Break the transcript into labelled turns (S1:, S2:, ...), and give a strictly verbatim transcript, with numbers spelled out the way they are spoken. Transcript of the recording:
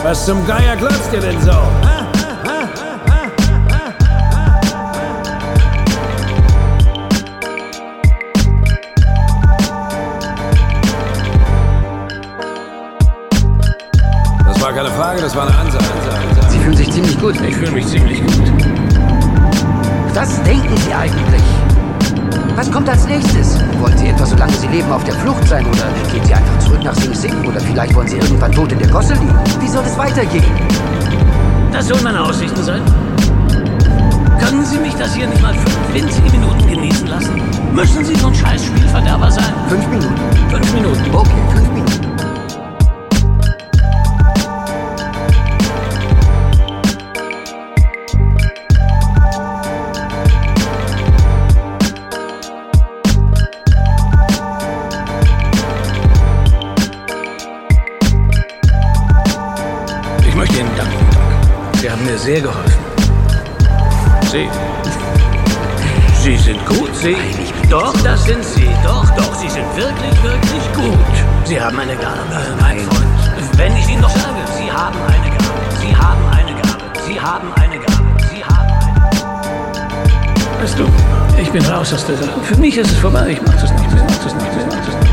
S1: Was zum Geier glotzt ihr denn so? Ha? Das war keine Frage, das war eine Ansage.
S2: Sie fühlen sich ziemlich gut.
S1: Ich fühle mich ziemlich gut.
S2: Was denken Sie eigentlich? Was kommt als nächstes? Wollen Sie etwa, solange Sie leben, auf der Flucht sein? Oder gehen Sie einfach zurück nach Sing Sing? Oder vielleicht wollen Sie irgendwann tot in der Gosse liegen? Wie soll es weitergehen?
S3: Das sollen meine Aussichten sein? Können Sie mich das hier nicht mal fünf winzige Minuten genießen lassen? Müssen Sie so ein scheiß Spielverderber sein?
S2: Fünf Minuten.
S3: Fünf Minuten.
S2: Okay, fünf Minuten.
S3: Ich möchte Ihnen danken, Doc. Sie haben mir sehr geholfen. Sie... Sie sind gut, Sie... Doch, das sind Sie. Doch, doch, Sie sind wirklich, wirklich gut. Sie haben eine Gabe, mein Freund. Wenn ich Ihnen doch sage, Sie haben eine Gabe. Sie haben eine Gabe. Sie haben eine Gabe. Sie haben eine Gabe. Weißt du, ich bin raus aus der Sache. Für mich ist es vorbei. Ich mach das nicht mehr. Ich mach das nicht mehr. Ich mach das nicht mehr.